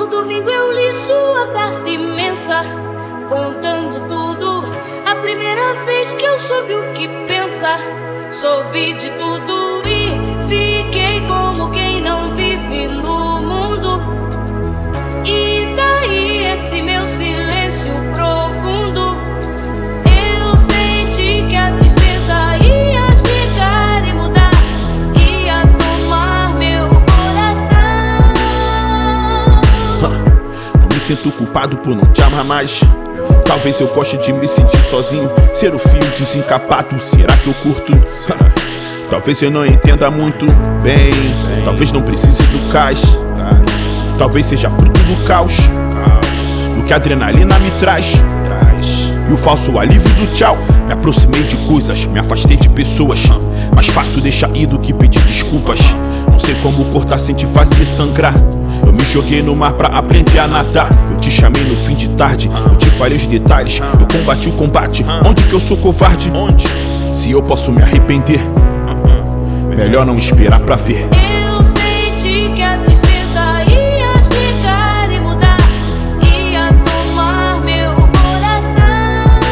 domingo eu li sua carta imensa, contando tudo. A primeira vez que eu soube o que pensa, soube de tudo e fiquei como quem não vive no mundo. E daí esse meu silêncio profundo, eu senti que a tristeza ia chegar e mudar, ia tomar meu coração. Não me sinto culpado por não te amar mais. Talvez eu goste de me sentir sozinho, ser o fio desencapado, será que eu curto? Talvez eu não entenda muito bem, talvez não precise do cais, talvez seja fruto do caos, do que a adrenalina me traz, e o falso alívio do tchau. Me aproximei de coisas, me afastei de pessoas, mais fácil deixar ir do que pedir desculpas. Não sei como cortar sem te fazer sangrar. Eu me joguei no mar pra aprender a nadar. Eu te chamei no fim de tarde, eu te falei os detalhes. Eu combati o combate, onde que eu sou covarde? Se eu posso me arrepender, melhor não esperar pra ver. Eu senti que a tristeza ia chegar e mudar, ia tomar meu coração.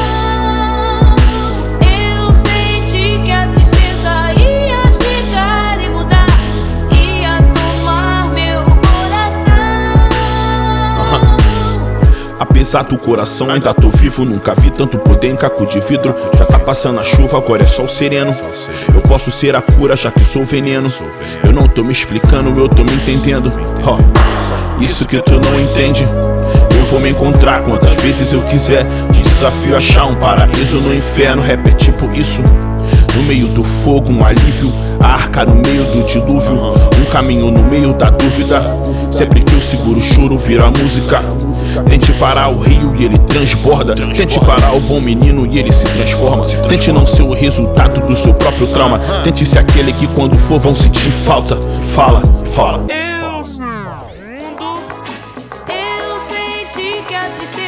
Eu senti que a tristeza ia chegar e mudar, ia tomar meu coração. Apesar do coração, ainda tô vivo. Nunca vi tanto poder em caco de vidro. Já tá passando a chuva, agora é sol sereno. Eu posso ser a cura, já que sou veneno. Eu não tô me explicando, eu tô me entendendo. Isso que tu não entende, eu vou me encontrar quantas vezes eu quiser. Te desafio a achar um paraíso no inferno. Rap é tipo isso, no meio do fogo um alívio, a arca no meio do dilúvio, um caminho no meio da dúvida. Sempre que eu seguro o choro vira a música. Tente parar o rio e ele transborda. Tente parar o bom menino e ele se transforma. Tente não ser o resultado do seu próprio trauma. Tente ser aquele que quando for vão sentir falta. Fala, fala. Eu senti que a tristeza